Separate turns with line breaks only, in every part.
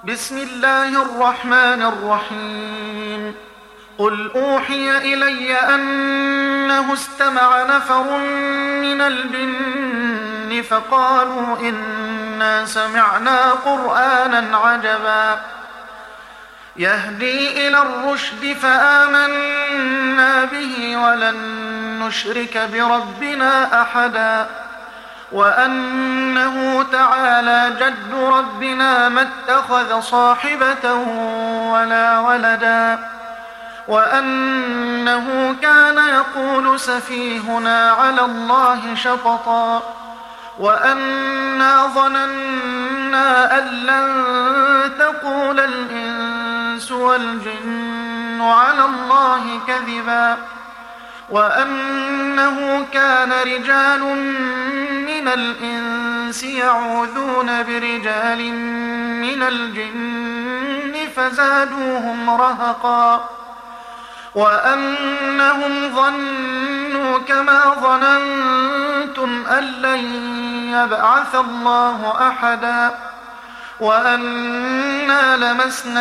بسم الله الرحمن الرحيم. قل أوحي إلي أنه استمع نفر من الجن فقالوا إنا سمعنا قرآنا عجبا يهدي إلى الرشد فآمنا به ولن نشرك بربنا أحدا وأنه تعالى جد ربنا ما اتخذ صاحبة ولا ولدا وأنه كان يقول سفيهنا على الله شططا وأنا ظننا أن لن تقول الإنس والجن على الله كذبا وأنه كان رجال من الإنس يعوذون برجال من الجن فزادوهم رهقا وأنهم ظنوا كما ظننتم أن لن يبعث الله أحدا وأنا لمسنا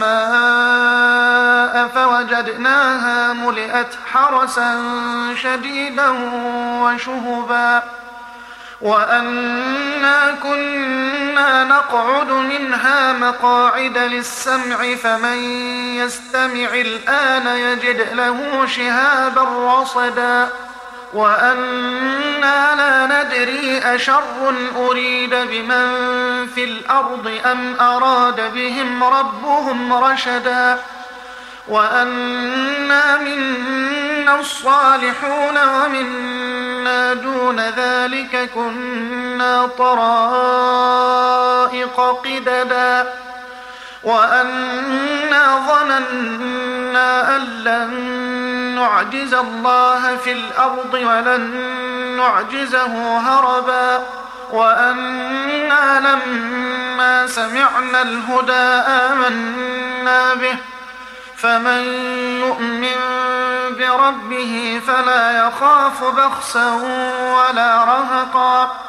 السماء فوجدناها ملئت حرسا شديدا وشهبا وأنا كنا نقعد منها مقاعد للسمع فمن يستمع الآن يجد له شهابا رصدا وأنا لا ندري أشر أريد بمن في الأرض أم أراد بهم ربهم رشدا وأنا منا الصالحون ومنا دون ذلك كنا طرائق قددا وأنا ظننا أن لن نعجز الله في الأرض ولن نعجزه هربا وأنا لما سمعنا الهدى آمنا به فمن يؤمن بربه فلا يخاف بخسا ولا رهقا